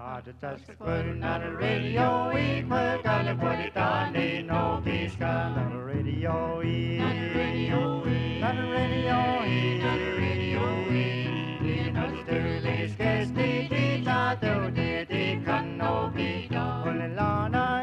Not a radio, we put on the put it on the no peace not a radio, not a radio, not a radio, not a radio, not a sterling scarce the not the can no be done. Only Lana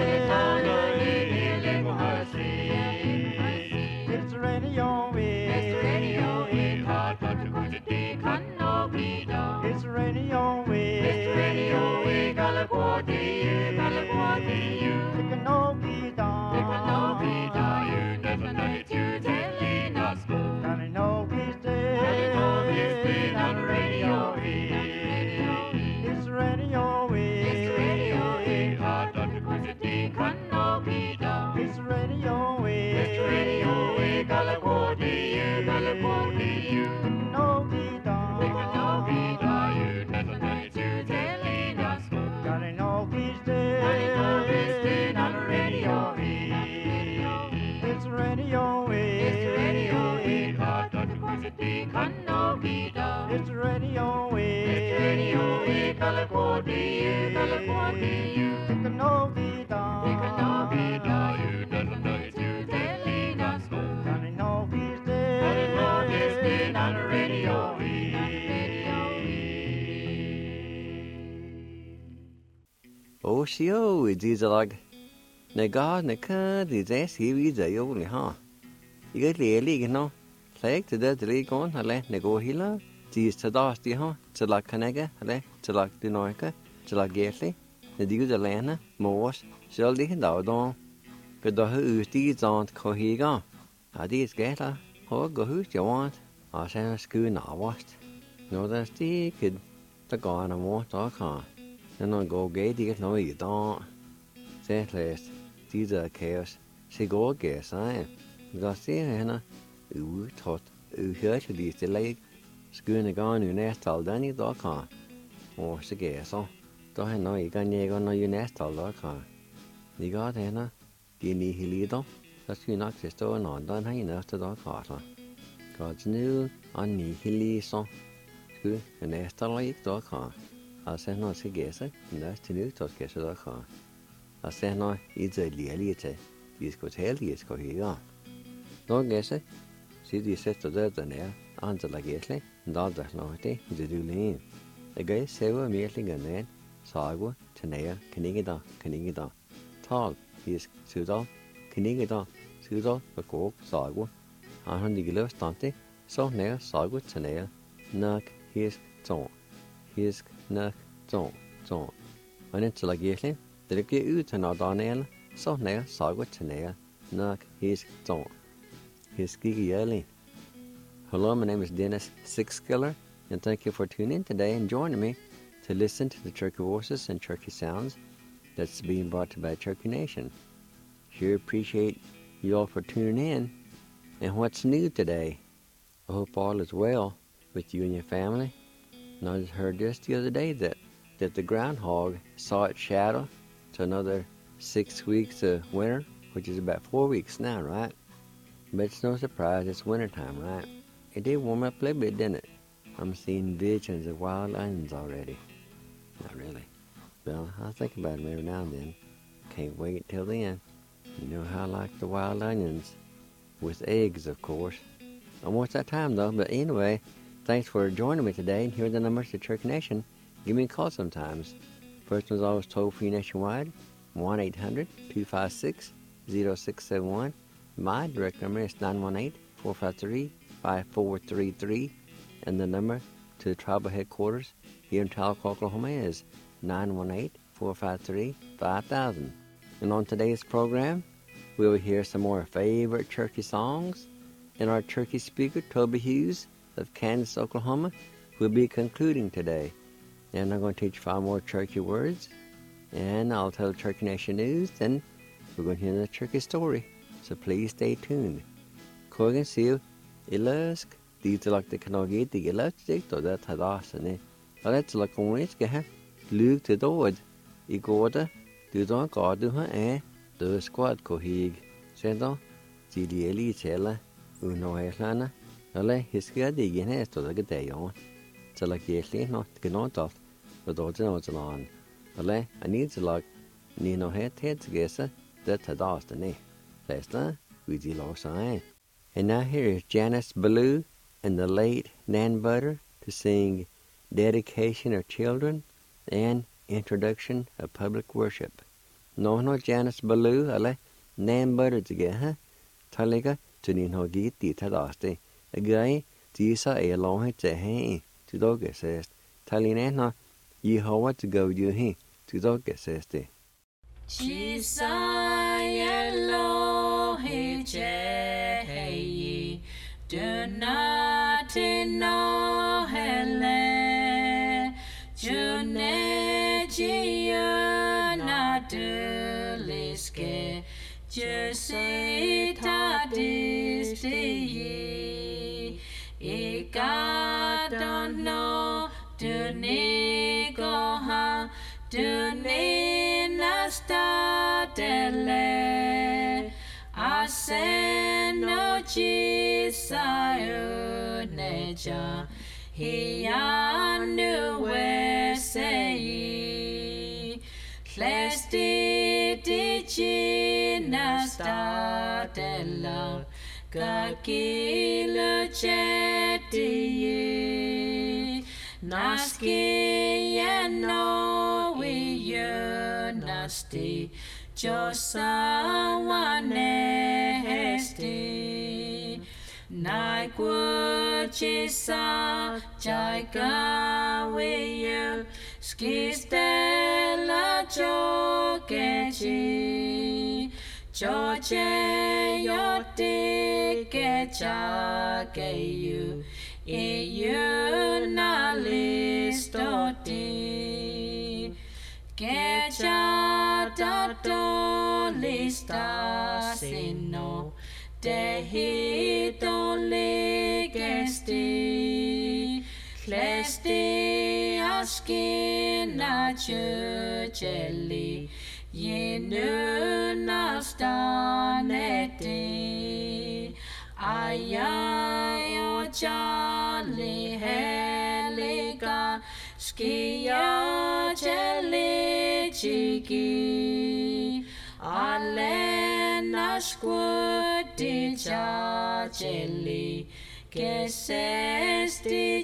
it's radio, it's radio, hard but to put it can no be done. It's radio, it's radio, Galaguati, you. It can no be done. It can no be done. You never know it, you telling us. Can it no be dead? Can it no be dead on the radio? It's radio, it's radio, hard but to put it can no be done. It's radio, Galaguati, you. It can no be done. It can no be done. You never know it, you telling us. Can it no be dead? Can it no be dead on the radio? It's radio, it's radio, hard but to put it can no be done. It's radio, Galaguati, you. It can no be done. It can no be done. You never know it, you telling us. Can it no be dead? Can it no be dead on the radio? Ô xíu gì là này có này cơ thì dễ xíu gì vậy ô này ha cái lìa lì cái nó lấy từ đó từ lì con hả lẽ này cô hí lá chỉ sẽ đó thì ha sẽ là cái này cái hả lẽ sẽ là từ nói cái sẽ là ghét lì này đi cái lẽ nè mua sẽ đi cái đầu đó cái đó hư tí chọn khó hí cái đi cái đó họ có hư chọn sẽ cứ nọ quá nó đó tí cái ta còn là mua đó cả nên nó go ghé đi cái nói gì đó sẽ là tí giờ chaos sẽ go ghé sai đó sẽ nó thọt hết thì đi sẽ lấy cứ này con như nét tàu đó như đó cả sẽ ghé xong đó hay nói cái nhẹ con nói như nét tàu đó cả đi có thế nó đi đi hì đó đó khi nó sẽ tôi nói đó hay nữa cho đó cả thôi còn nếu anh đi hì xong cứ nét tàu lấy đó cả sẽ nói sẽ ghé sách nữa thì nếu tôi ghé đó cả sẽ nói ý giờ lìa chứ ý có thể lìa có hiểu không nó ghé sách chỉ đi sách tôi đã nè anhจะละเกสเลยดอจะน้อยที่จะดูนี่ไอ้เกสเซลล์มีอะไรกันเนี่ยสายกูชนะคันนี้กี่ต่อทอลฮีสซื้อต่อคันนี้กี่ต่อซื้อต่อประกอบสายกูอันนี้ก็เลิกตอนที่สองเนี่ยสายกูชนะนักฮีสนักจงอันนี้จะละเกสเลยแต่เกี่ยวกับตอนนี้สองเนี่ยสายกูชนะนักฮีสจงฮีสกี่เลย Hello, my name is Dennis Sixskiller, and thank you for tuning in today and joining me to listen to the Cherokee voices and Cherokee sounds that's being brought to you by Cherokee Nation. Sure appreciate you all for tuning in. And what's new today? I hope all is well with you and your family. And I just heard just the other day that the groundhog saw its shadow to another 6 weeks of winter, which is about 4 weeks now, right? But it's no surprise, it's wintertime, right? It did warm up a little bit, didn't it? I'm seeing visions of wild onions already. Not really. Well, I think about them every now and then. Can't wait till then. You know how I like the wild onions. With eggs, of course. Almost that time, though. But anyway, thanks for joining me today. And here are the numbers to Cherokee Nation. Give me a call sometimes. First one's always toll-free nationwide. 1-800-256-0671. My direct number is 918-453-5433, and the number to the tribal headquarters here in Tahlequah, Oklahoma is 918-453-5000. And on today's program, we will hear some more favorite Cherokee songs, and our Cherokee speaker, Toby Hughes of Kansas, Oklahoma, will be concluding today. And I'm going to teach 5 more Cherokee words, and I'll tell Cherokee Nation news, then we're going to hear the Cherokee story. So please stay tuned. Kogan siu ilask ditlak de kanogi de elastic to that hadasane. Let's look on it get Luke to the wood. Igoda do don't go do her the squad kohig. Sendo Gili Chella Uno Helana. Ale his good again has to the day on. So like yes, not get on off. do the on. Ale, I need to like Nino head together that had asked the last time we did all sign. And now here is Janice Ballou and the late Nan Butter to sing Dedication of Children and Introduction of Public Worship. No Janice Ballou, ale Nan Butter together, Taliga to Nino get the Tadaste. A guy, Tisa a long to hey, to dog says, Talina, ye how to go you he, to dog says the. Chisayelo do not know hele Junejia do liske Jusita disti Ika don't know do ni go ha do ni nasta dele Aseno chisayo neja Hianu wesei Klesti dichina statella Kakilo cheti Naski yano wiyo nasti Josawane hesti Nai kuchisa Jaika wiyo Skistela chokechi Choche yoti kecha keyu Iyu na listoti Kecha tato lista sino Dehito ligesti Klesti askina chucheli Yinu nastaneti Ayayo chali helika Skia cheli chiki Alena squati chacheli Que sesti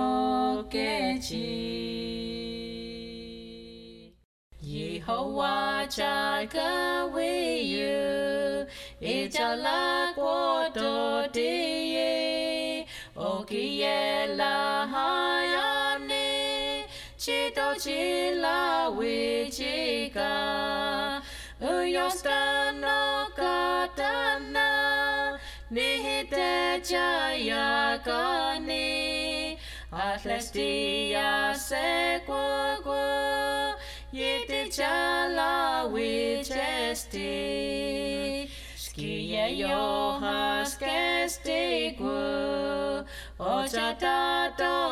chokechi Yehovah jaga wiyu Ijala kwoto diye Okiela hayani Chito chila wichika Uyostano katana Nihite jaya kani Atlestia sequagua Yiti chala wichesti Skia yohas kestigu Ochata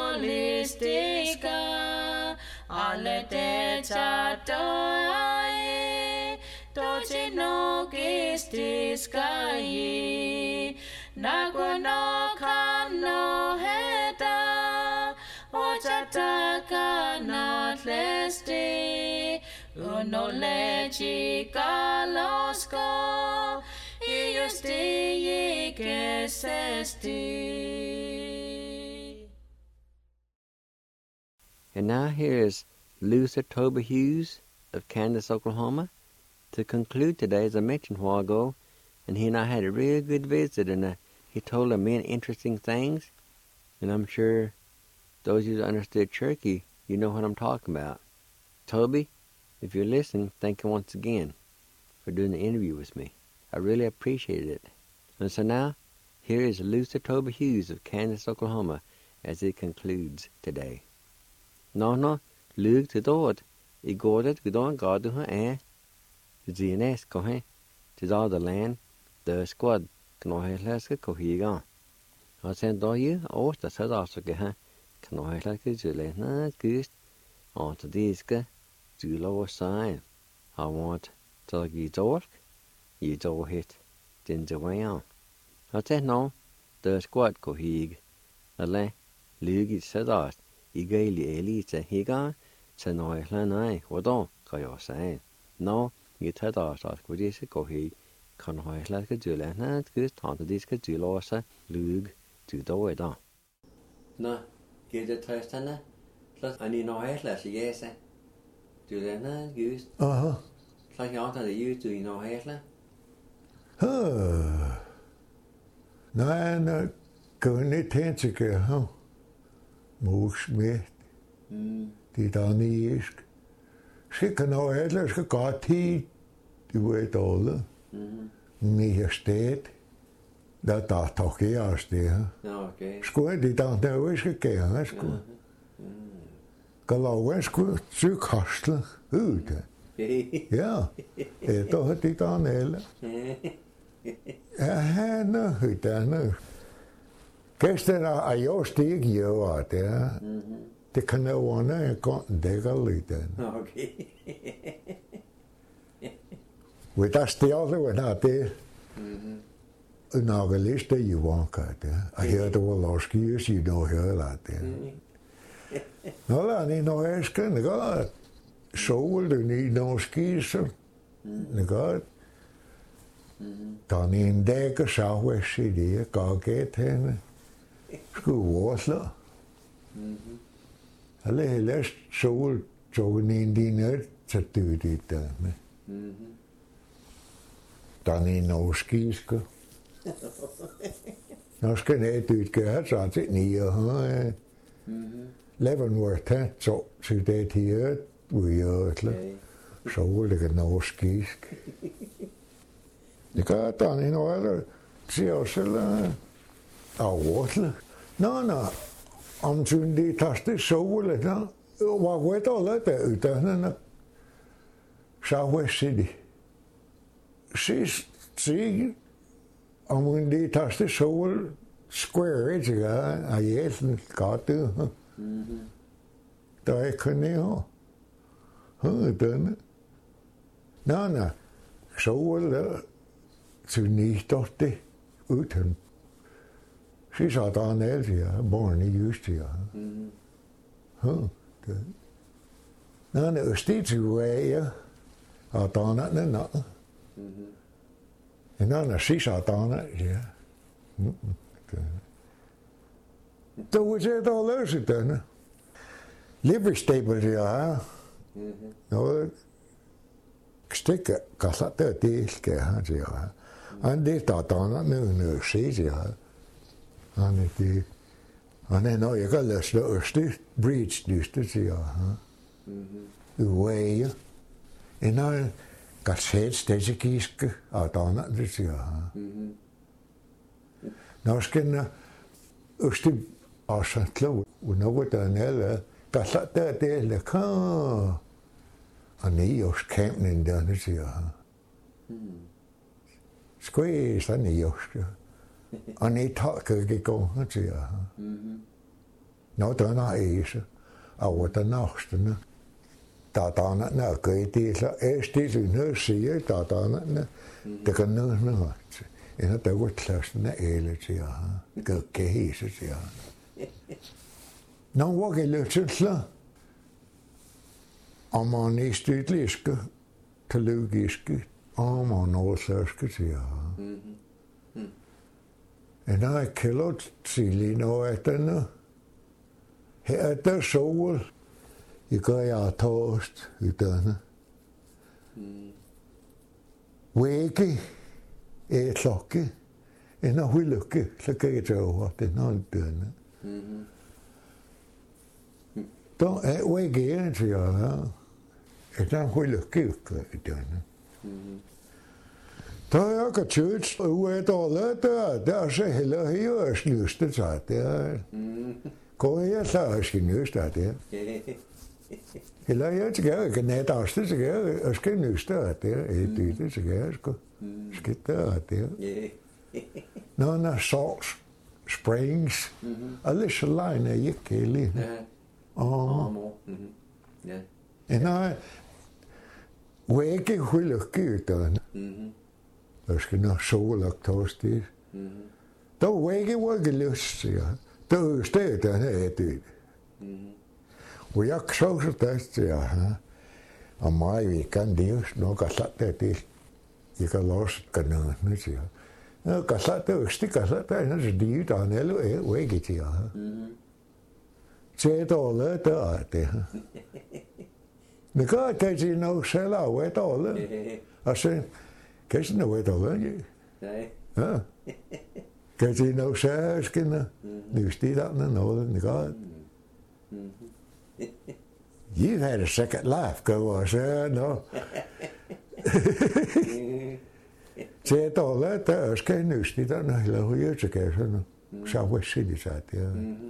dolistika Alete chato ai Tochino kistiskai Naguano kano heta Ochata kanatlesti Uno lechi kalosko Iusti kesesti. And now here is Luther Toba Hughes of Candace, Oklahoma, to conclude today, as I mentioned a while ago, and he and I had a real good visit, and he told us many interesting things, and I'm sure those of you that understood Cherokee, you know what I'm talking about. Toby, if you're listening, thank you once again for doing the interview with me. I really appreciated it. And so now, here is Luther Toba Hughes of Candace, Oklahoma, as it concludes today. No, Luke to Dord, I går det gudon God du har Zines ko he, to all the land, the squad, kno he laska ko higa. I sent all you, or the sad also ge ha, kno he laska jule, na gust, on to these ge, to lower sign. I want to ye dork, ye door hit, din the way on. I said no, the squad ko hig, ale, Luke said us, I gaily elite higa, Sen nói là này, của đó, có yếu sai. Nó, như thế đó, sao có đi sẽ có hi, còn hỏi là cái chữ là nó cứ thằng tự đi cái chữ lo sa, lug, chữ đó vậy đó. Nó, cái chữ thời gian á, là anh nói là gì vậy sa? Chữ là nó cứ, là nhỏ thằng thì chữ nói là. Nej, nó kunne ikke tænke ham. Mus med. Det der nisk. Skal kan nå eller skal godt tid. Du er dårlig. Mere sted. Der tager ikke os det. Okay. Skulle det der der skal gøre skulle. Kan lave skulle syg kostle ud. Ja. Det er det der nelle. Ja, han er hytterne. Gæsten er jo stik gjør det. Det kan jo være en gang dækker lidt. Okay. Vi der stjålet, hvad der er det. En argeliste i vanker det. Og her det var lovskives i noget højere det. Nå, der er noget æsken, det gør. Sol, det er noget skise. Det gør. Der er en dag, og så var jeg det, går gæt henne. Skulle varsle. Alle hele sol, tog en dine, så døde det der. Der er en norskiske. Nå skal jeg døde gøre, så til 9 år. Leven wordt het zo, så det her, vi gør det. Sol, det er norskisk. Det gør der er en år, siger også, overtle. Nå, om sådan det tager det sol, der var godt alle der uddannede. Så var det. Sidst, om det tager det sol, square it, og jæsen godt det. Der er ikke nære. Uddannede. Nå, sol, til nystartet uten. Så sa han helt, ja, barnet just, ja. Nå, det er stidsvejr, og han er den anden. En anden sidst sa han, ja. Da var det der løse denne. Livestabel, ja. Nå, stikker, kasser det del, skal han sige, ja. Han det der nu siger jeg. Han er når jeg kan læse det øste bridge dyste siger han. Uvæge. En af kan sætte stedekiske og der det siger han. Når skal jeg øste også klog og noget der nede kan så der det kan. Han er også kampen der det siger han. Skulle sådan i Jyske. Og ni tager ikke gå, siger han. Nå, den er æse. Og den næste. Der er der gør det, så det nu siger, der er der det kan noget. En der var klassen af alle, siger han. Gør gæse, siger han. Nå, hvor kan løbe til slag? Om man er stødliske, teologiske, og man årsørske, siger han. En har kældet til noget af denne. Her er der sol. I gør jeg toast i denne. Vægge er klokke. En har lykke, så kan jeg tage over den anden denne. Der er vægge, siger jeg. En har lykke i denne. Da jeg kan tødt ud af dårligt, der er så heller her snyste sig der. Går jeg så og snyste der. Heller jeg til at jeg net afsted til at jeg skal nyste der. Det er til jeg skal skidt der der. Når Salt Springs, alle så lejne jeg ikke lige. Ja. En vægge hulke der. Der skal nok sol og torsdag. Der var ikke lyst, siger jeg. Der er stedet, der er død. We are closer to that, huh? On my weekend, no Casate, you can lost canoe, no Casate, stick Casate, and it's deep on Elo, wake it here. Say it all that, the guy takes you no sell out, wait all. I said, catching the wait all, huh? Catching no sell, skin, you steal out and all in the God. You've had a second life, go I said, no. Say it all that, I can't use it, I don't know who years ago, Southwest City out there.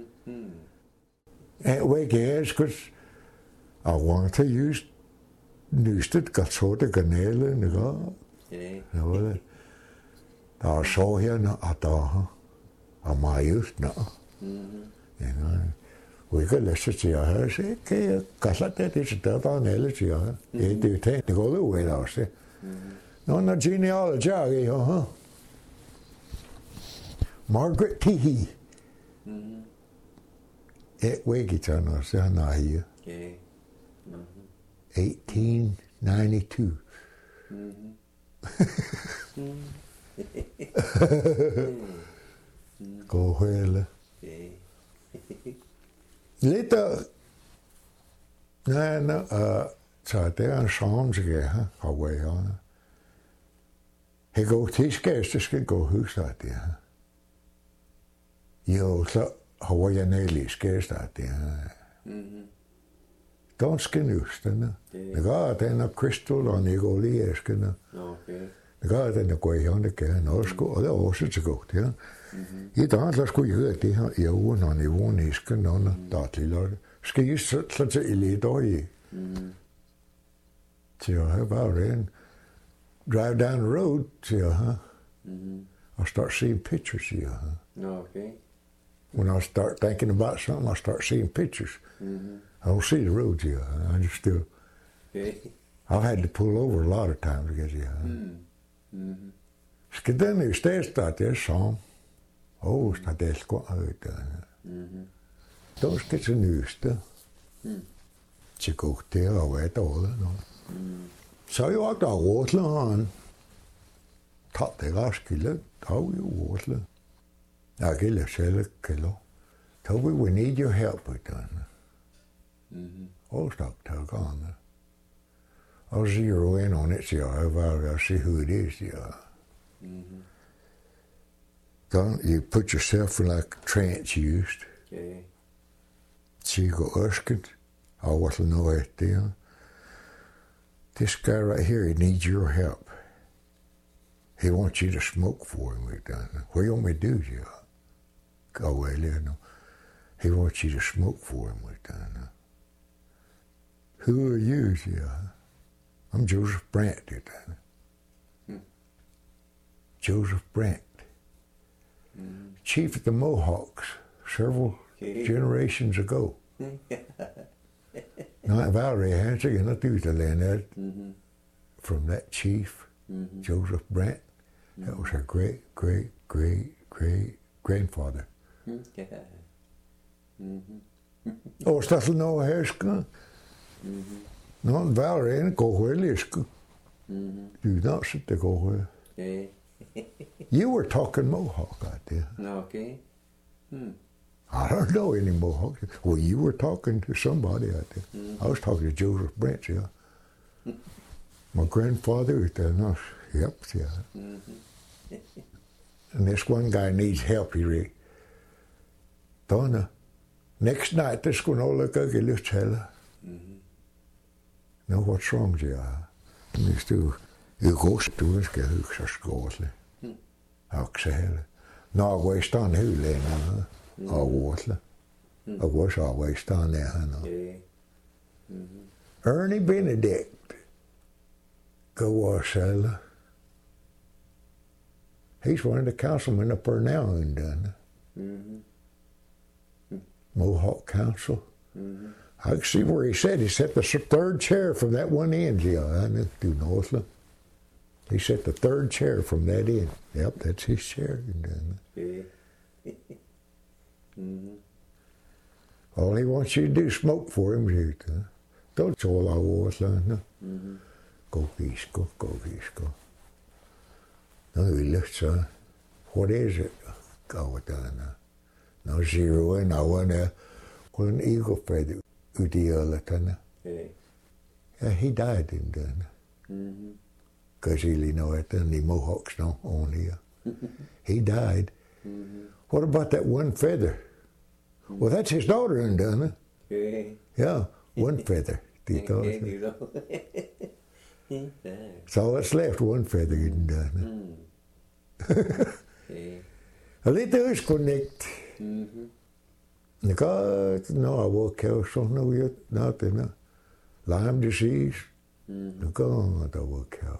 And we guess, because I want to use nystet got så det kanalen, ikke? Ja, det. Der så her, at der er meget, nå. Ja, we kan læse til at høre, så kan jeg kalde det til der er en alle til at høre. Det er jo tænkt, det går ud af det også. Nå, når genealogy er i her, Margaret Teehee. Et Wiggiton, så han er her. 1892. Gå hele. Lidt så det er en sang, så jeg har været. Jeg går til skæst, det skal gå huske af det her. Jo, så har jeg nælig skæst af det her. Ganske nystende. Det gør, at den er Crystal og Nicoliaskende. Det gør, at den er gået her, det kan og det er også til godt, ja. I dag, så skulle jeg høre det her i ugen, og niveauen isken, der er til at skal I så til i lidt år i. Til at have bare en drive down the road til at have og start seeing pictures til at have. When I start thinking about something, I start seeing pictures. I don't see the road yet. I just still. I've had to pull over a lot of times to get here. Skal den i stedet starte det som? Start det sgu ud. Då skal til nyeste. Til gå der og hvad dårligt. Så jo også der rådleren. Tag det raskille. Tag jo rådle. Jeg gælder selv kælder. Tag we need your help with that. Stop talking. I'll zero in on it, I'll see who it is, You put yourself in like trance used. So you go asking, I want to know it there. This guy right here, he needs your help. He wants you to smoke for him. What do you want me to do, Go away, no. He wants you to smoke for him. Who are you? I'm Joseph Brandt. Joseph Brandt. Chief of the Mohawks several generations ago. Now, Valerie Hansig and I do the land from that chief, Joseph Brandt. That was her great, great, great, great grandfather. Staat er nou hersken? Nou, Valerie en Kohuelisku. Do not sit the Kohuel. You were talking Mohawk out there. Okay. I don't know any Mohawks. Well, you were talking to somebody out there. I was talking to Joseph Brandt, yeah. My grandfather was there. No, yep, yeah. And this one guy needs help, he Donna. Next night, this going to look like a little child. Know what's wrong, yeah. And still, you go to us, get hooks or scorely. Oxhale. No, I waste on who lay now, or water. I was always down there, Ernie Benedict. Go Wasella. He's one of the councilmen up there now in Dun. Mohawk Council. I can see where he sat the third chair from that one end, I knew to Northland. He sat the third chair from that end. Yep, that's his chair. All he wants you to do is smoke for him, That's all I was, no. Go fisco. No, he looks, what is it? Go down. No zero and no one there. Well, an eagle feather, Udiolatana. Yeah, he died in Dana. Because he know it, and the Mohawks don't own here. He died. What about that one feather? Well, that's his daughter in Dana. Yeah, one feather. That's all that's left, one feather in Dana. A little is connect. God, no, I will kill some, no, yet, nothing. Lyme disease, God, I will kill.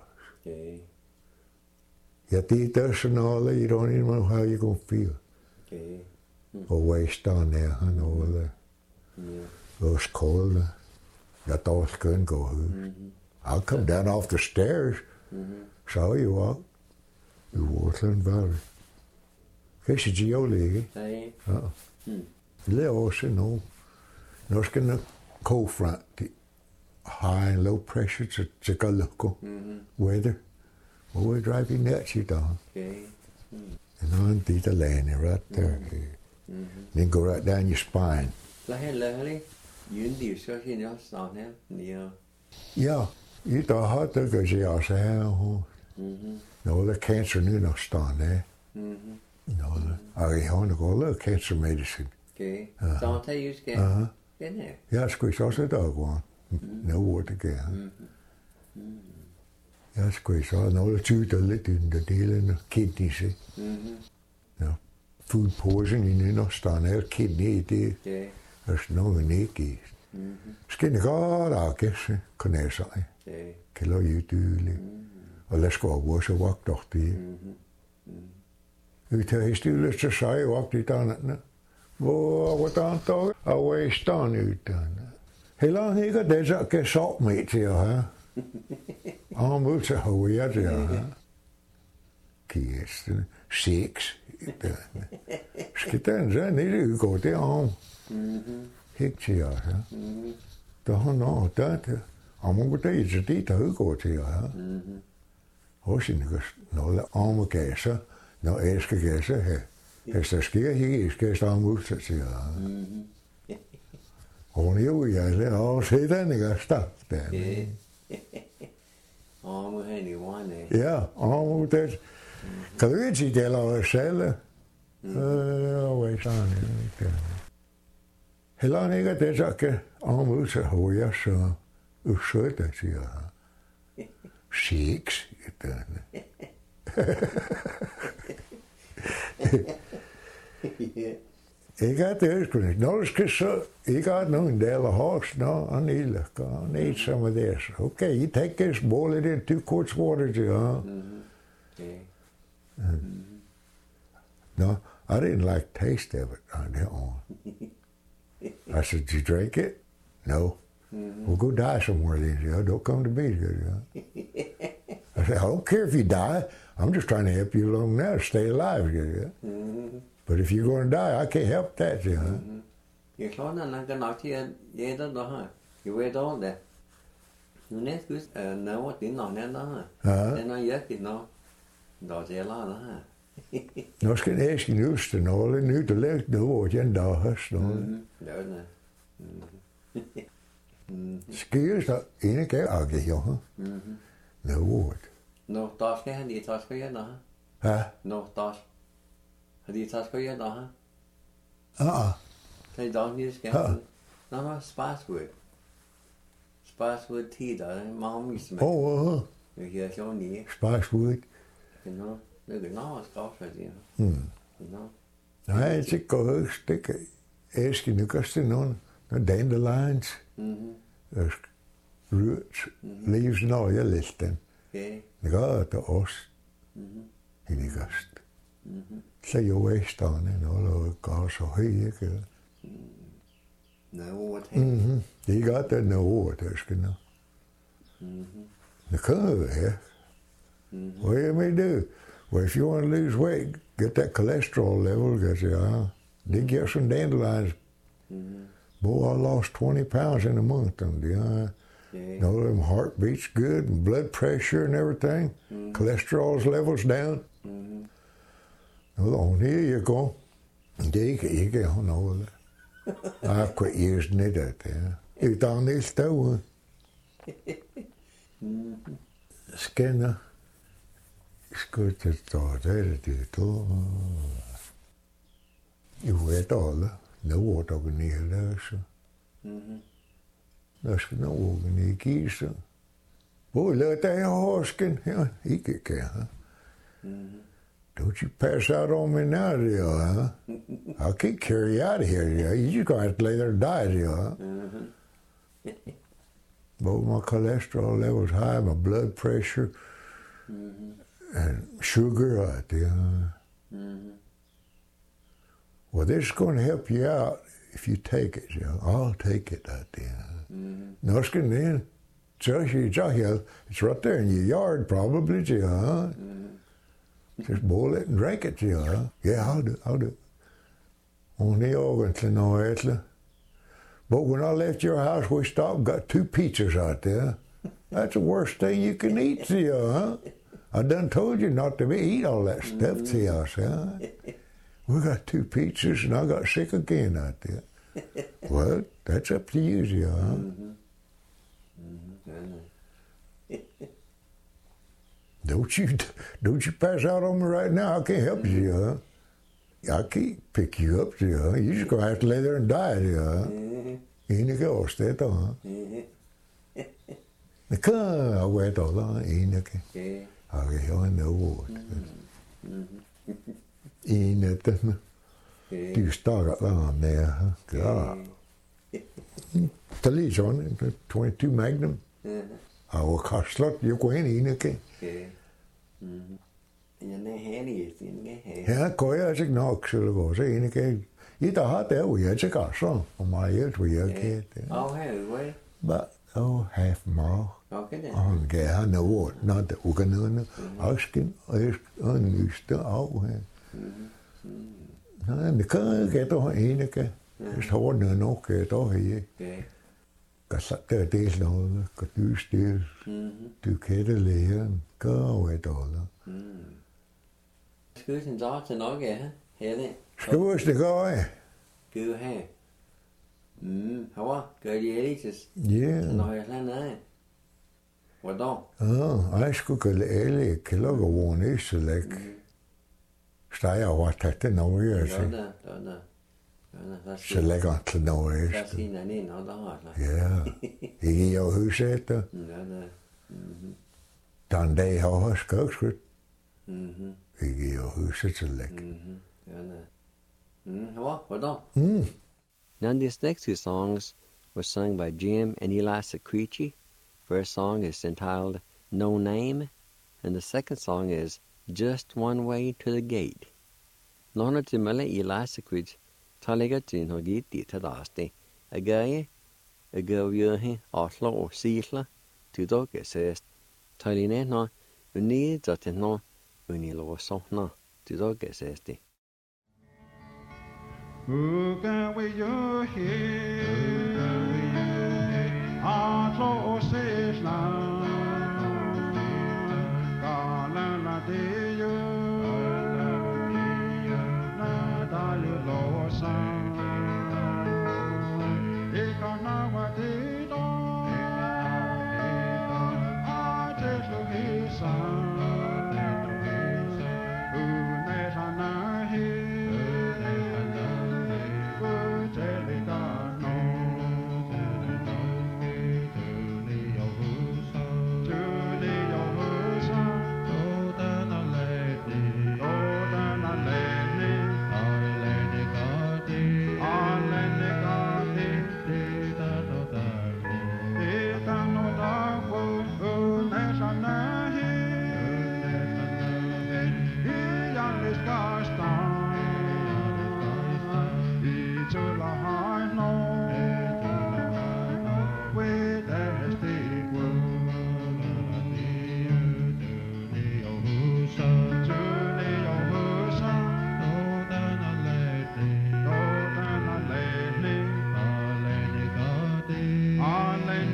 Yet eat this and all that, you don't even know how you're going to feel. Or waste on there, and all that. It was cold. I thought I couldn't go. I'll come down off the stairs. Saw you walk. The Waterland Valley. Fish is geology. Little ocean, no. There's going to cold front. High and low pressure, it's a local weather. Well, we're driving nuts, you don't. And on the land right there. Then go right down your spine. Yeah, you thought hot to go see us now. No, the cancer knew not stand there. No, I want to go look cancer medicine. Don't they use get? Yeah, squeeze off the dog one. No water again. Ja, squeeze all. No, the two the deal in the kidneys. No, food poisoning in the stand there, kidney. There's no unique. Skin God, I guess, can I say? Kilo you do. Or let's go wash a walk doctor. You tell his students to say, walk it on it. Oh, what on dog? I waste on you done. How long he got there's a get salt meat here, huh? I'm moved to Hawaii, huh? Kids, 6. Skitten, then you go there. Hicks here, huh? Don't know that. I'm going to eat the data who go to her. Hossin, no, the arm gæser, no æske gæser her. Hvis der sker ikke, skal jeg modsat til her. Og nu jeg lader se den ikke stop der. Arm hen i one. Ja, arm det. Kan du ikke sige det laver selv? Hvad sådan det. Heller ikke det så kan arm ud til højre så usødt siger han. 6 Ik had de uitkomst. Nou, ik had nog een deel hoogst, nou, aan heel, niet some of this. Okay, you take this, boil it in 2 quarts water, huh? No, I didn't like the taste of it on their own. I said, did you drink it? No. Well, go die somewhere then, don't come to me. I said, I don't care if you die. I'm just trying to help you along now to stay alive. But if you're going to die, I can't help that. Jeg tror, han kan nok til at jætte der her. Jeg ved dog det. Nu næste kus, når det er noget der her. Den er jættet når. Der er det der her. Nå skal jeg æske nyst og noget. Nu der lægt noget, den der høst noget. Det er det. Skilles der ene gav ikke her. Noget. Nå, der skal han lige tage skøjer der her. Ja. Nå, der. Har de taget skøjer der her? Ja. Det er dog lige skæmt. Nå, sparskud. Sparskud 10 der er meget mismænd. Det her sjov 9. Sparskud. Nå, det er nok skrav for det. Nå. Nej, det går højst. Det kan æske nykkes til nogen. Når dandelions. Roots. Leaves når jeg læste den. Det gør det også. I nykkes. Så jo væksterne, når det går så højt, ikke? No, You got that no that's gonna. The color here. What do you may do? Well, if you want to lose weight, get that cholesterol level, because they get some dandelions. Boy, I lost 20 pounds in a month. And you know, them heartbeats good and blood pressure and everything. Cholesterol's levels down. Well, here you go. You get on over there. I've quit using it out there. You done this too. Skinner. Skulle til det då. You vet alla. No what organiserar så. Der skal no organisere. Boy, let that horskin. Yeah, he could care. Don't you pass out on me now, dear, huh? I can't carry you out of here, dear. You just gonna have to lay there and die, dear, huh? Both my cholesterol levels high, my blood pressure, and sugar out there. Well, this is going to help you out if you take it, Joe. I'll take it out there. Nuskin then, it's right there in your yard, probably, Joe, huh? Just boil it and drink it, Joe, huh? Yeah, I'll do. Only organs to know it. But when I left your house, we stopped and got 2 pizzas out there. That's the worst thing you can eat, Joe, huh? I done told you not to eat all that stuff, Joe, huh? We got 2 pizzas and I got sick again out there. Well, that's up to you, Joe, huh? Don't you pass out on me right now. I can't help you, huh? I can't pick you up, Joe. Huh? You're just going to have to lay there and die, Joe, huh? Ine kan også det, huh? Det kan jeg være der, ine kan. Jeg har en ord. Ine, den. Du starter der med, huh? Det er lige sådan, 22 Magnum. I will cost lot, you go in, ine kan. Ja, går jeg ikke nok, så det går så ene kan. I der har det jo jeg ikke så, og mig helt vi jeg kan. But half more. Og jeg har noget, når det ugenerne, asken og nyste af her. Nej, det kan ikke der ene kan. Det har noget nok der her. Kan så der del noget, kan du stille. Du kan det lære, gør det der. Skal vi så til Norge, her det? Skal vi det gøre? Skal vi have? Hva? Gør de elites? Ja. Til Norge, nej. Hvordan? Jeg skulle gøre alle kilogården i så læk. Steger over at det Norge, altså. Så lækker til Norge. Så siger han ind, og der har ja. Ikke i huset, der. Den dag har jeg skøkskudt. Ikke i huset så læk. Now these next 2 songs were sung by Jim and Eliza Creechy. First song is entitled No Name, and the second song is Just One Way to the Gate. Lorna Timala Eliza Creechy talega til når gitt dit til dasti. Agaye, agavjøhi, atla og sitla, til dere sest. Taline nå, unni til nå, unni lov sånna, til dere sesti. Who can we your head? Atla sesla. Kala la de yo. Na dali lo sa. Ikana wa de do. A te lo hisa. No.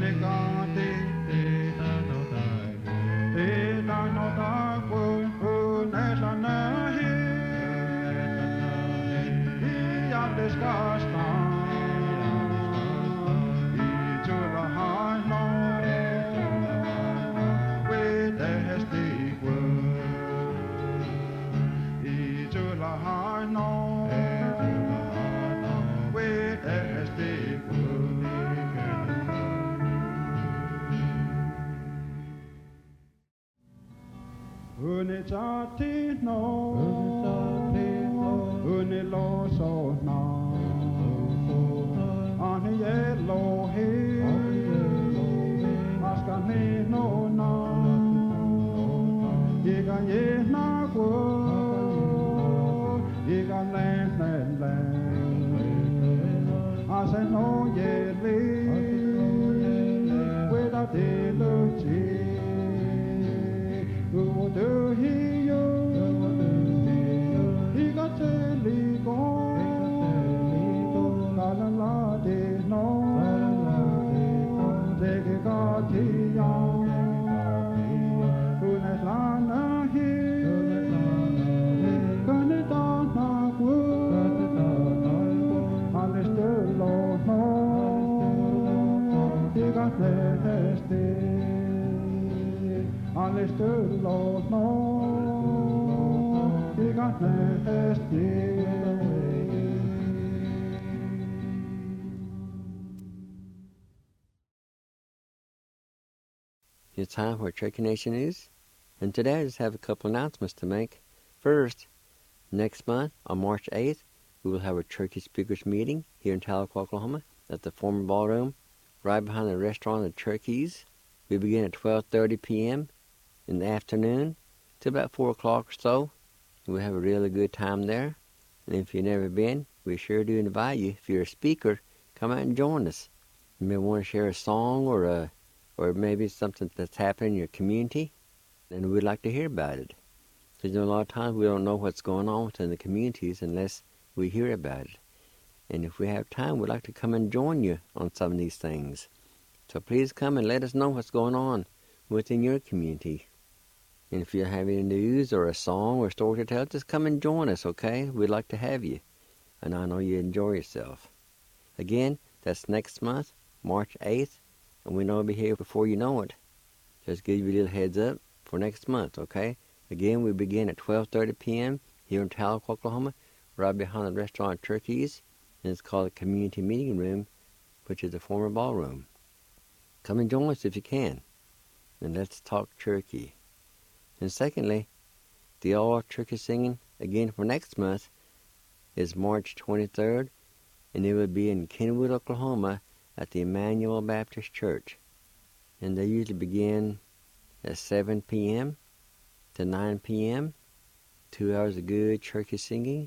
It's time for Turkey Nation News, and today I just have a couple announcements to make. First, next month, on March 8th, we will have a Turkey Speakers meeting here in Tahlequah, Oklahoma, at the former ballroom, right behind the restaurant of Turkeys. We begin at 12:30 p.m. in the afternoon to about 4 o'clock or so. We'll have a really good time there, and if you've never been, we sure do invite you. If you're a speaker, come out and join us. You may want to share a song or maybe something that's happening in your community, and we'd like to hear about it. Because a lot of times we don't know what's going on within the communities unless we hear about it. And if we have time, we'd like to come and join you on some of these things. So please come and let us know what's going on within your community. And if you have any news or a song or story to tell, just come and join us, okay? We'd like to have you. And I know you enjoy yourself. Again, that's next month, March 8th. And we know it'll be here before you know it. Just give you a little heads up for next month, okay? Again, we begin at 12:30 p.m. here in Tahlequah, Oklahoma, right behind the restaurant Turkeys. And it's called the Community Meeting Room, which is the former ballroom. Come and join us if you can. And let's talk turkey. And secondly, the all turkey singing, again for next month, is March 23rd. And it will be in Kenwood, Oklahoma, at the Emmanuel Baptist Church. And they usually begin at 7 p.m. to 9 p.m. 2 hours of good turkey singing.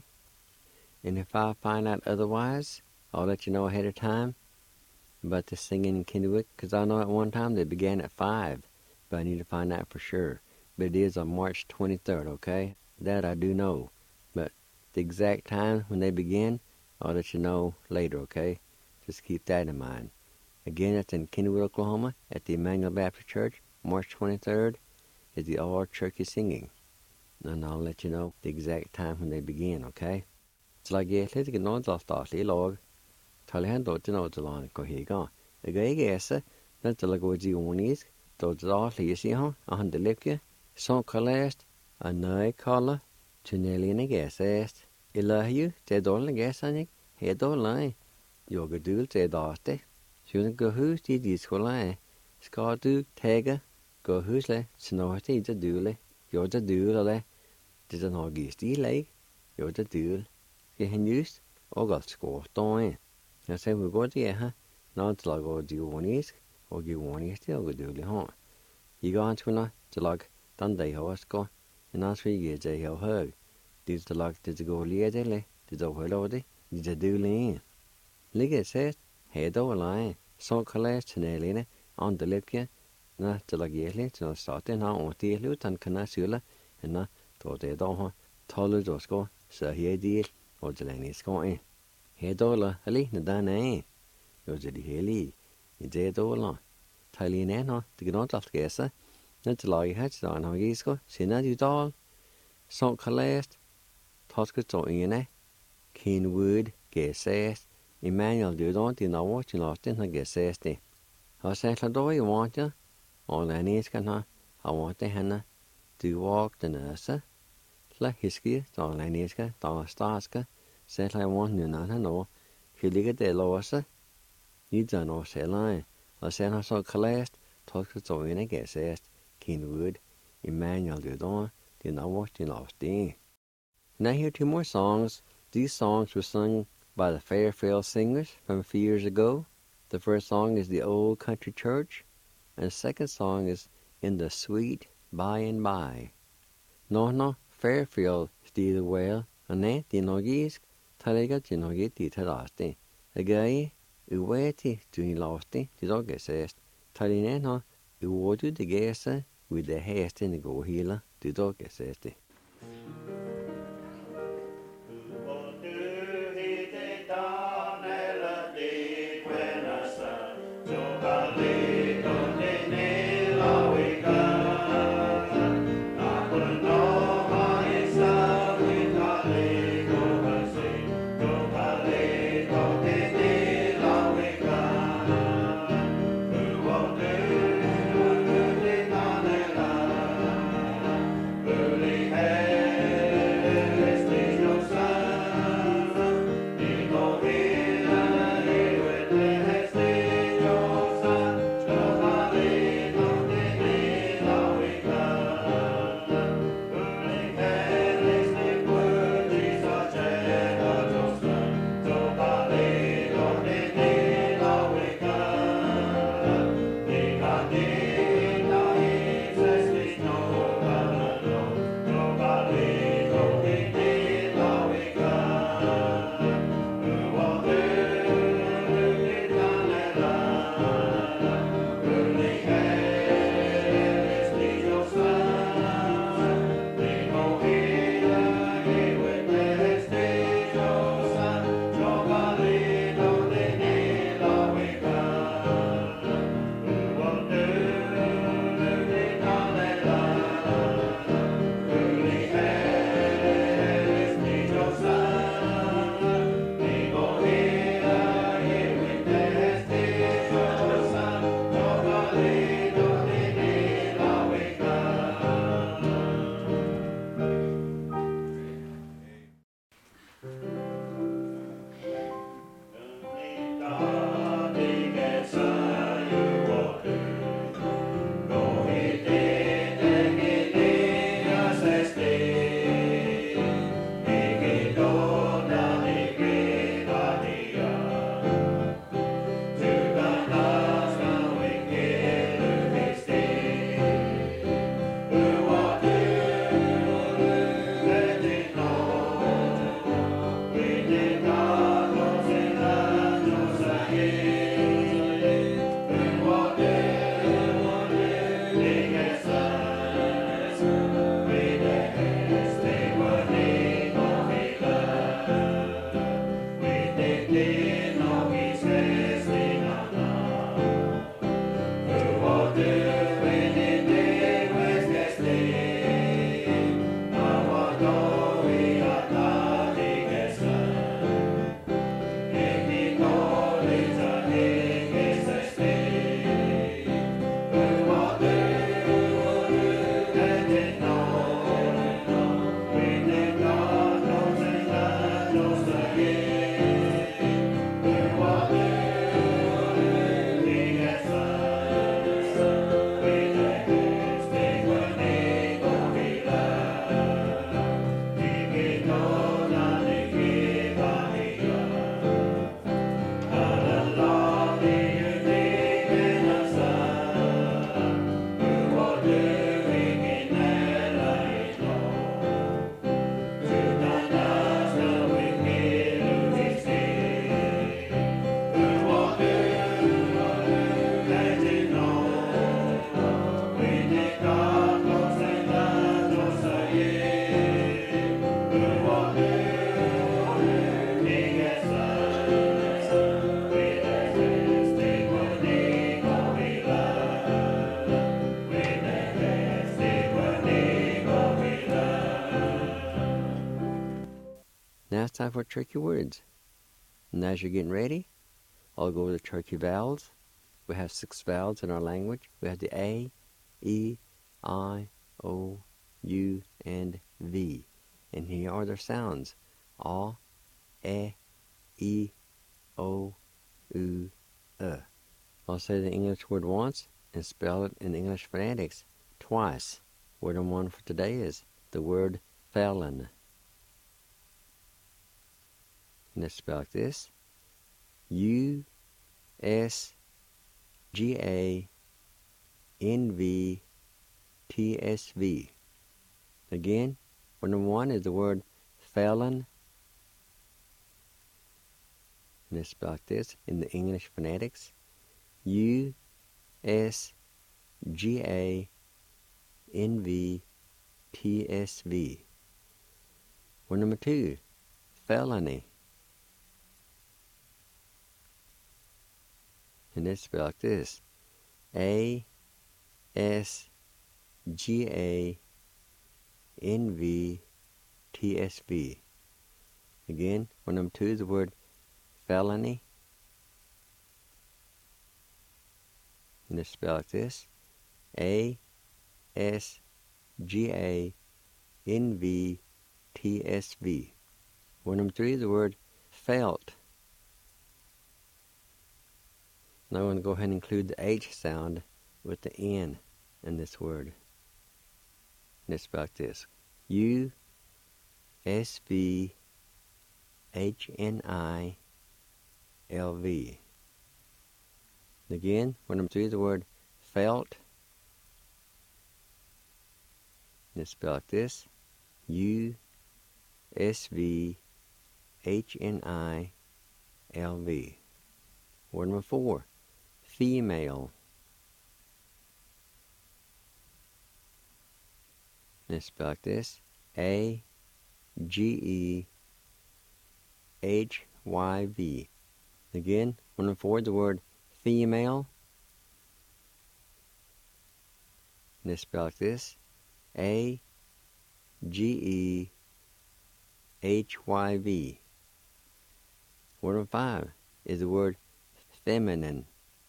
And if I find out otherwise, I'll let you know ahead of time about the singing in Kennewick, because I know at one time they began at 5, but I need to find out for sure. But it is on March 23rd, okay? That I do know. But the exact time when they begin, I'll let you know later, okay? Just keep that in mind. Again, that's in Kennewood, Oklahoma, at the Emmanuel Baptist Church. March 23rd is the all turkey singing. And I'll let you know the exact time when they begin, okay? It's like let's get on the start log. Tell him to know the line go here go. The guy guess that the go the onis, to the all easy on the lip. So collast a night collar to nearly in a guess est. Ilahu, they don't guess on it. Head don't lie. Yoga dool te daste. Shouldn't go who's the discolai. Scar do tagger. Go who's le. Snorty the doole. You're the doole. Did an august leg. You're the doole. You can use or got score doing. I say we go there, huh? Not like or do one is or give one is still go doole, huh? You go on to not to like Sunday horse go. And that's where you get a hug. Did the like did go leadele. Did the hello. Did the doole in. Liga says, head over line, so college to Nelina on the lipia, not to like yelly to start in on the loot and canasula, and not to the door, taller dosco, so here deal, or the lane is going. Head over, Ali, the dana, you're the hilly, it's a dollar, Thailand no the gnot of gesa net lag het dan no gisko sina du dal son kalest toska to ine Kenwood gesest Emmanuel du don't in our watching lost in gesesti I said la do you want ya on anis kana I want the hana to walk the nurse la hiski on aniska ta staska said I want you na no Kiliga de losa you don't know say line I said I saw kalest toska to ine gesest Kenwood Emmanuel du don't in our watching lost in. Now here 2 more songs. These songs were sung by the Fairfield Singers from a few years ago. The first song is The Old Country Church, and the second song is In the Sweet By and By. No, Fairfield still well, and then the Nogis, Talaga Genogi Titarasti. A guy, Uweti to Lasti, the dog says, Talineno, Uwodu the Gesa with the haste in the go healer, the dog says. Holy time for tricky words. And as you're getting ready, I'll go over the tricky vowels. We have 6 vowels in our language. We have the A, E, I, O, U, and V. And here are their sounds. A, E, O, U, I'll say the English word once and spell it in English phonetics twice. Word number 1 for today is the word felon. And it's spelled like this. U-S-G-A-N-V-T-S-V. Again, word number 1 is the word felon. And it's spelled like this in the English phonetics. U-S-G-A-N-V-T-S-V. Word number 2, felony. And it's spelled like this. A-S-G-A-N-V-T-S-V. Again, word number 2 is the word felony. And it's spelled like this. A-S-G-A-N-V-T-S-V. Word number 3 is the word felt. Now I'm going to go ahead and include the H sound with the N in this word. And it's spelled like this. U-S-V-H-N-I-L-V. Again, word number 3 is the word felt. And it's spelled like this. U-S-V-H-N-I-L-V. Word number 4, female. And it's spelled like this. A-G-E-H-Y-V. Again, word number 4 is the word female. And it's spelled like this. A-G-E-H-Y-V. Word number 5 is the word feminine.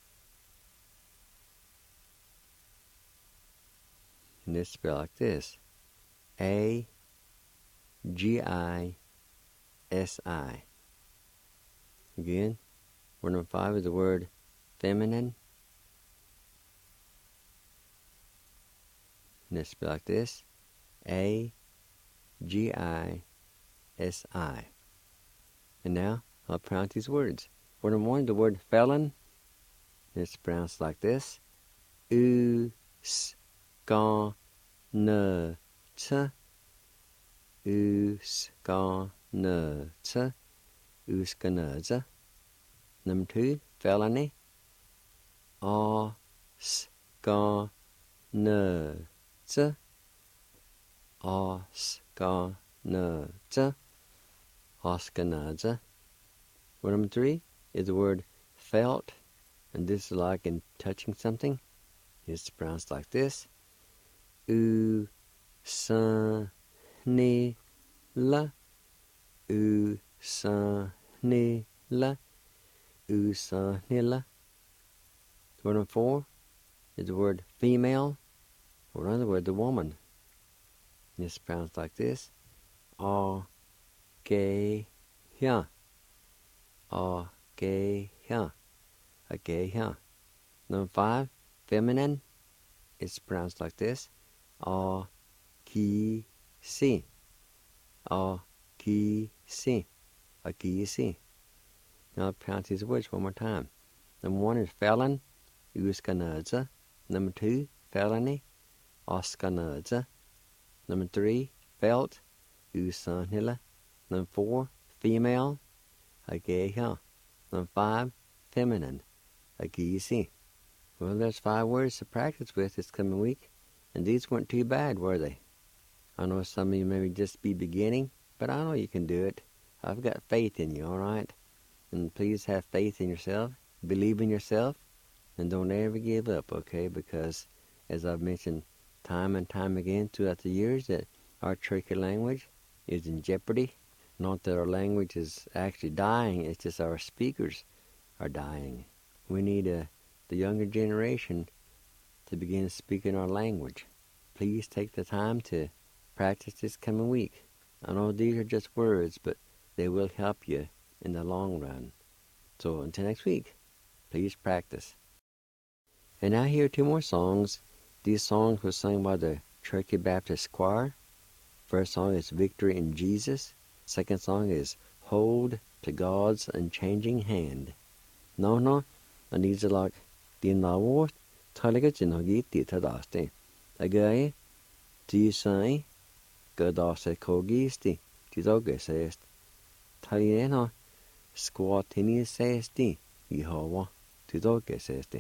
And it's spelled like this. A-G-I-S-I. Again, word number 5 is the word feminine. And it's spelled like this. A-G-I-S-I. And now I'll pronounce these words. Word number 1, the word felon. And it's pronounced like this. U-S-K-N-T. U-S-K-N-T. U-S-K-N-T. Number 2, felony. A-S-K-N-T. A-S-K-N-T. A-S-K-N-T. Word number 3 is the word felt. And this is like in touching something. It's pronounced like this. U-S-N-I-L. U-S-N-I-L. U-S-N-I-L. Word number 4 is the word female. Or another word, the woman. And it's pronounced like this. A-G-H. A-G-H. A-G-H. Number 5, feminine. It's pronounced like this. A-K-C. A-K-C. A-K-C. Now I'll pronounce these words one more time. Number 1 is felon. U-S-K-N-T. Number 2, felony. A-S-K-N-T. Number 3, felt. U-S-N-I-L. Number 4, female. A-G-H. Number 5, feminine. A-K-C. Well, there's 5 words to practice with this coming week. And these weren't too bad, were they? I know some of you may just be beginning, but I know you can do it. I've got faith in you, all right? And please have faith in yourself. Believe in yourself. And don't ever give up, okay? Because, as I've mentioned time and time again throughout the years, that our Cherokee language is in jeopardy. Not that our language is actually dying, it's just our speakers are dying. We need the younger generation to begin speaking our language. Please take the time to practice this coming week. I know these are just words, but they will help you in the long run. So until next week, please practice. And now here are 2 more songs. These songs were sung by the Cherokee Baptist Choir. First song is Victory in Jesus. Second song is Hold to God's Unchanging Hand. No, and these are like the Nawort, Taligajinogi Tadaste. Again, Tisai, Godase Kogisti, Tizogesest. Taliena, Squatini Sesti, Yehovah, Tizogesesti.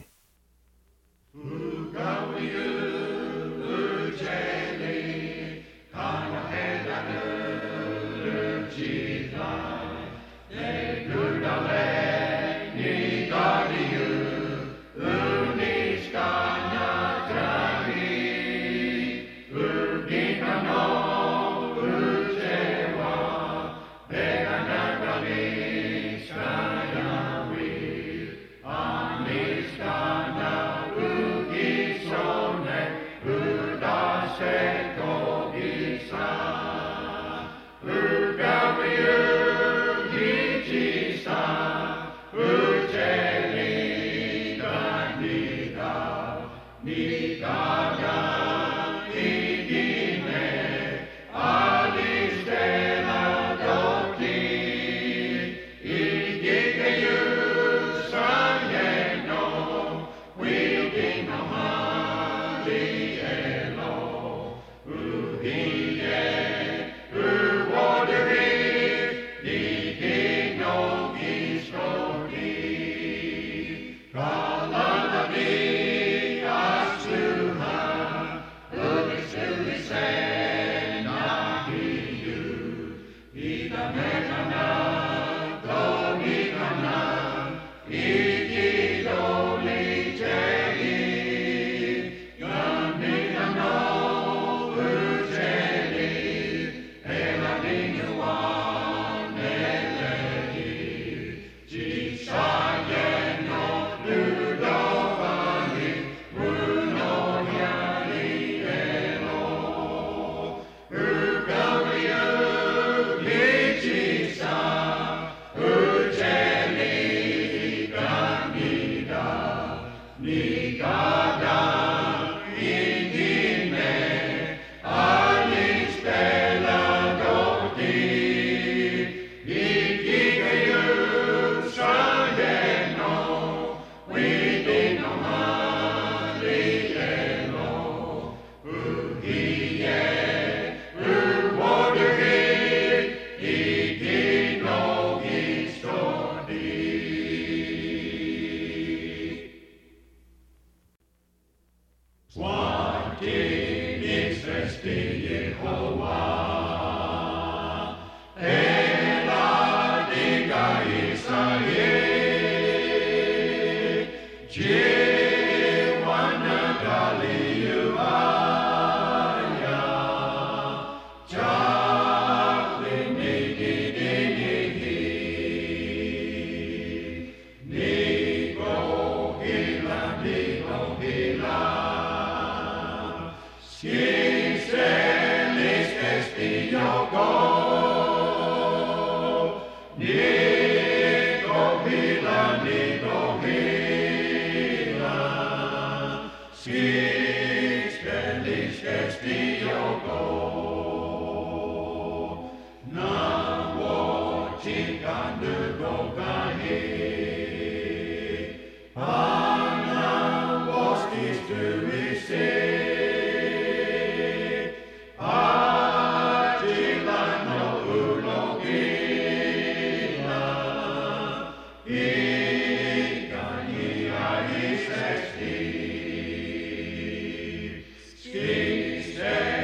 Stay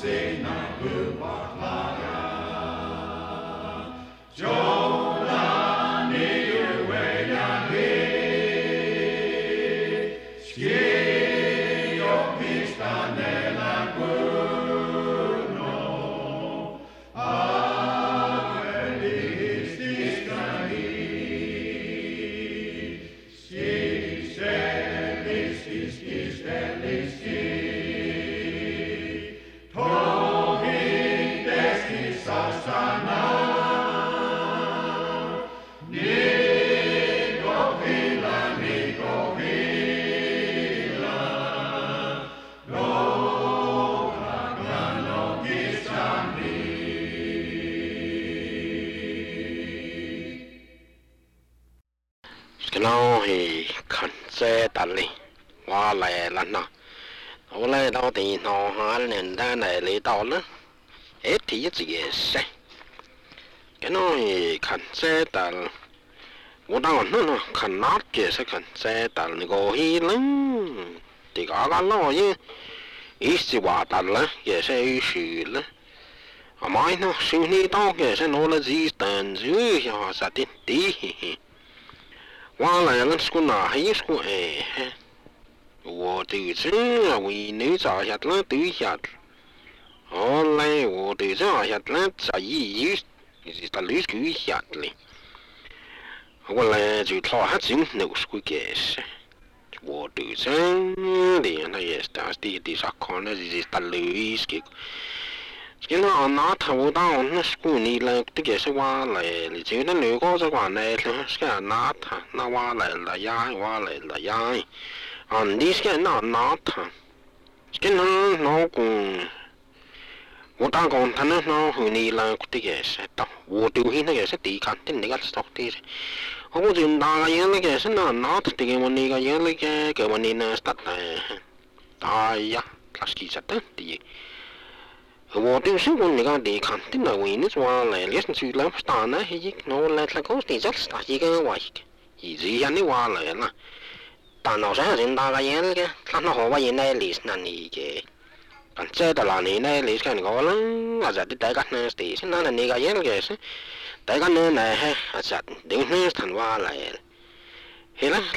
nó thì khẩn xe tận đi qua lại lần nào ở đây đâu thì nó hóa nên ra này lấy tàu nữa hết thì gì xe cái nó thì khẩn xe tận我当然呢，看哪个是看在但那个伊人，这个个老爷，一是话但了，也是有事了。啊妈呢，生意到个是拿了几单子呀，啥的的。我来了，是哪还是个哎？我对这为女咋下了对下，后来我对这下了咋一是他女对下了。我来就他还真那个是个解释，我对这里那也是但是第啥看那是他女是个，这那拿他我当那是个你来这个是我来，你就那女个这个来了，是个拿他那我来了呀，我来了呀，啊你是个拿他，这那老公。我打工他那那和你来这个是到，我丢弃那个是地看，那个是到底是。我就打个样那个是那这个我那个样那个我那那是打哎呀，他是其实的的。我就是我那个地看，那为你说来，你是去了打那些，我来那个地就是打一个话一直让你话来了。但我现在人打个样那个，他那好话原来历史那里个。còn chơi đó là này lấy cái này lắm, à giờ đi tới cái này thì sẽ nói là này cái gì cái gì, tới cái này hay, à giờ đến nơi thành hoa lại, thì là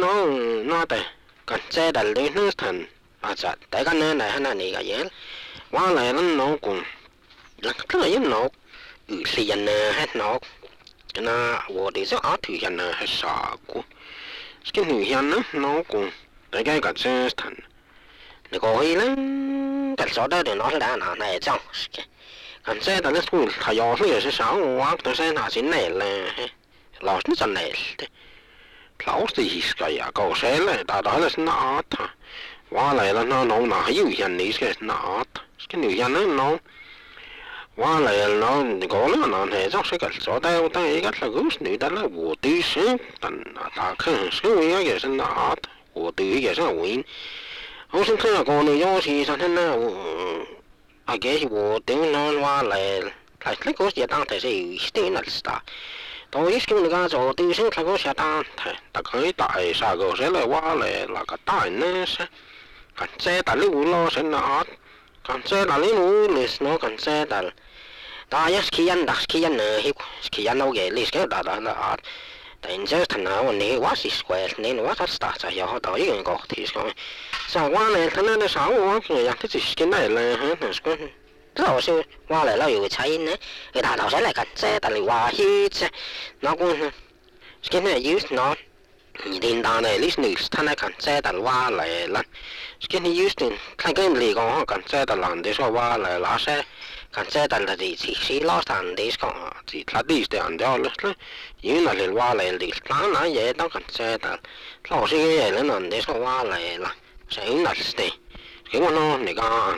nó tới, còn chơi đó đến nơi thành, à giờ tới cái này hay là này cái gì, hoa lại nó cũng, là cái gì nó, thì dân hết nó, cái nào, tôi thì sẽ ở thì dân hết sao cũng, cái người dân nó cũng, tới cái chơi thành. Nó có ý lắm, cái số đó thì nó là nào này trong, còn xe đó nó cũng thay đổi cái sự sống quá, tôi sẽ nói chuyện này là, lão nó chân này, lão thì cái gì câu xe này, đó là nó thật, qua lại là nó là hiểu hiện này cái nó, cái người dân nó, qua lại nó có nó này trong cái số đó, cái là gốc này đó là vô tư sinh, thành ta không sinh với cái sinh nó, vô tư cái sinh nguyên.我先看下个你有时上天那我，啊，这是我等那话来那个是当台是有点那是的，到一时那个做对生那个是当台，大概大啥个是来话来那个大那是，看这大里乌老是那啊，看这大里乌你是那看这大，大也是人呢，是人那个你是个大那啊。但这他那我那我是怪，那我他是打在要到一个高提上，上我呢他那上我这样，他就是跟来了，那是个，老是我来了有菜呢，给他老是来干这，但是我去这，那个呢，跟那有那，你领导呢，你是你他那干这，但我来了，跟你有的，他跟你讲干这的人的说我来拉些。kan se tällä riisi lastan disko sit la diiste andeolle yuna le wale li lana ye ta kan se tällä lausi ye le nan disko wale la se yuna ste ke wono ne ga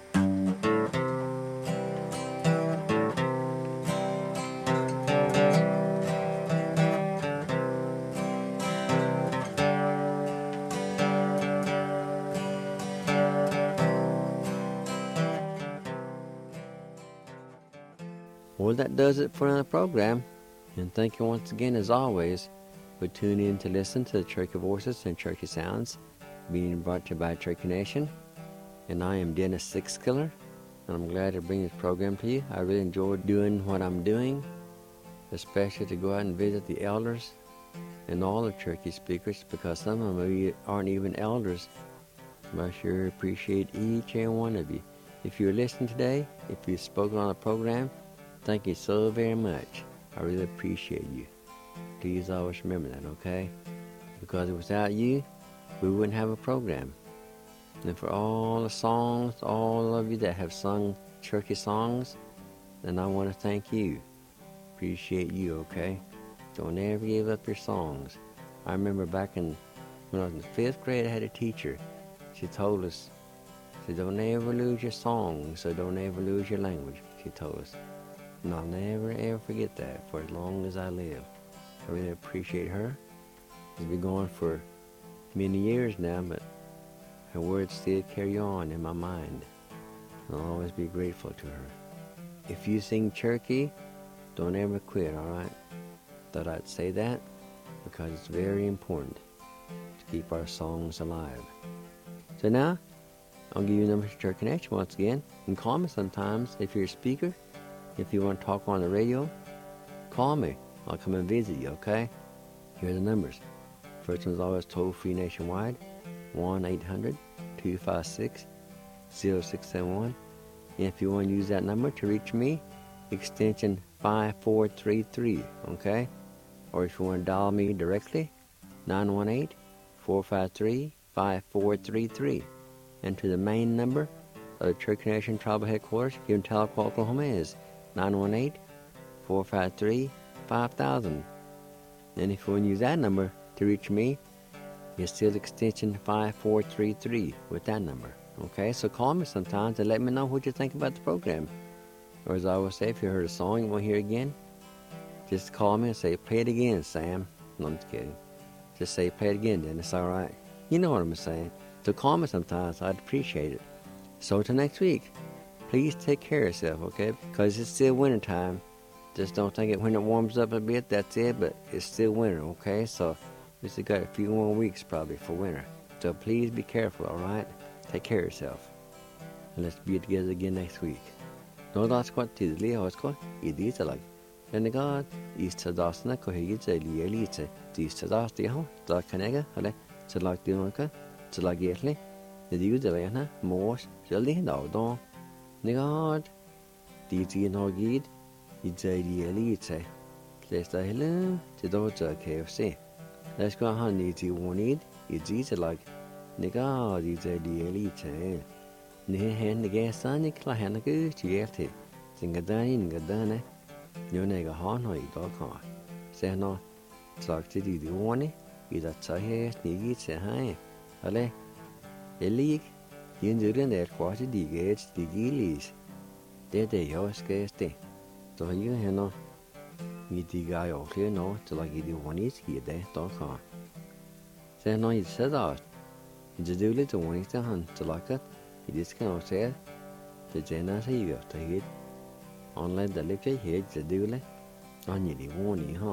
Well, that does it for another program. And thank you once again, as always, for tuning in to listen to the Cherokee Voices and Cherokee Sounds, being brought to you by Cherokee Nation. And I am Dennis Sixkiller, and I'm glad to bring this program to you. I really enjoy doing what I'm doing, especially to go out and visit the elders and all the Cherokee speakers, because some of them aren't even elders. But I sure appreciate each and one of you. If you're listening today, if you've spoken on the program, thank you so very much. I really appreciate you. Please always remember that, okay? Because without you, we wouldn't have a program. And for all the songs, all of you that have sung Cherokee songs, then I want to thank you. Appreciate you, okay? Don't ever give up your songs. I remember back when I was in the 5th grade, I had a teacher. She told us, so don't ever lose your songs, so don't ever lose your language, she told us. And I'll never ever forget that for as long as I live. I really appreciate her. She's been gone for many years now, but her words still carry on in my mind. I'll always be grateful to her. If you sing Cherokee, don't ever quit, all right? Thought I'd say that because it's very important to keep our songs alive. So now, I'll give you a number to Cherokee Connection once again. You can call me sometimes if you're a speaker. If you want to talk on the radio, call me. I'll come and visit you, okay? Here are the numbers. First one's always toll-free nationwide, 1-800-256-0671. And if you want to use that number to reach me, extension 5433, okay? Or if you want to dial me directly, 918-453-5433. And to the main number of the Cherokee Nation Tribal Headquarters here in Tahlequah, Oklahoma is 918-453-5000. And if you want to use that number to reach me, it's still extension 5433 with that number. Okay, so call me sometimes and let me know what you think about the program. Or as I always say, if you heard a song you want to hear again, just call me and say, play it again, Sam. No, I'm just kidding. Just say, play it again, then it's all right. You know what I'm saying. So call me sometimes. I'd appreciate it. So till next week, please take care of yourself, okay? Because it's still winter time. Just don't think it when it warms up a bit, that's it, but it's still winter, okay? So we still got a few more weeks probably for winter. So please be careful, all right? Take care of yourself. And let's be together again next week. No that's what to the Leo Oscar, it is like. And the God is to Dastana, Kohigit, Elite, this to Dastiho, the Canega, to like the Unca, to like Gately, the Udalana, Morse, Jelly, Dawdon. The God, DT no Gid, it's a Elite. Let's die alone to Dota KFC. Let's go on the one need, it's easy like. The God is a Elite. Near hand the gas sonic, like Hanaku, Chiefty. Sing a dying, a done. You nega Hanoi dog car. Say no, talk to the one, either Tahe, Niggy, say hi. Ale, a league, you do that quite the gates, the gillies. There they are scarcely. So you know, you the guy or clear no, till I give you one is here, there, dog car. Say no, it said out. The do little one is the hunt to like it. It is kind of sad. The Jenna say you have to hit. Online the lift here the doole on you the warning, huh?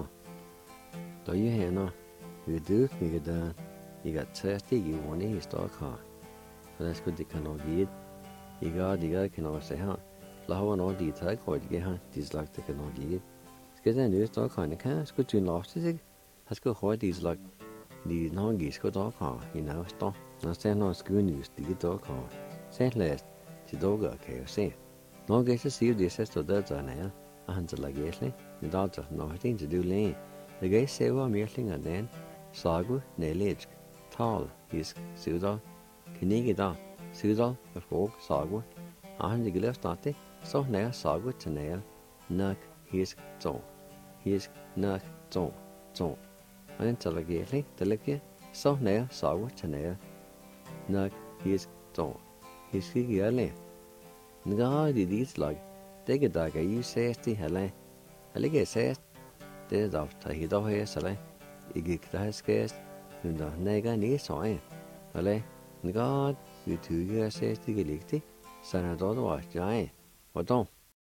Do you hear no? You do, you done. You got thirsty, you want to start car. So that's good, they cannot get. You got the guy cannot say, huh? Law no detail, or you get, huh? These like they cannot get. It's good, and you start kind of can. It's good to lost it. That's good, what these like the non geese go dog car, you know, stop. Now, say no school news, the dog car. Say last, the dog okay, say. No get to see this as to that now. A hundred like Yesley, the dogs have nothing to do lane. The gay say well meeting and then Sagu, Nellig, tall, his Sudal, Kinigida, Sudal, the folk, Sagu, a hundred left started, so now Sagu to nail, Nuck, his zone, his Nuck zone. And until like Yesley, the licky, so now Sagu to nail, Nuck, his zone, his giggy. God, it is like, take a dog, you say, Helen. I like it says, there's after he don't hear Sally. You get that scarce, you know, nega needs on. Ale, God, you 2 years says the Galicti, San Adolfo was giant. What don't?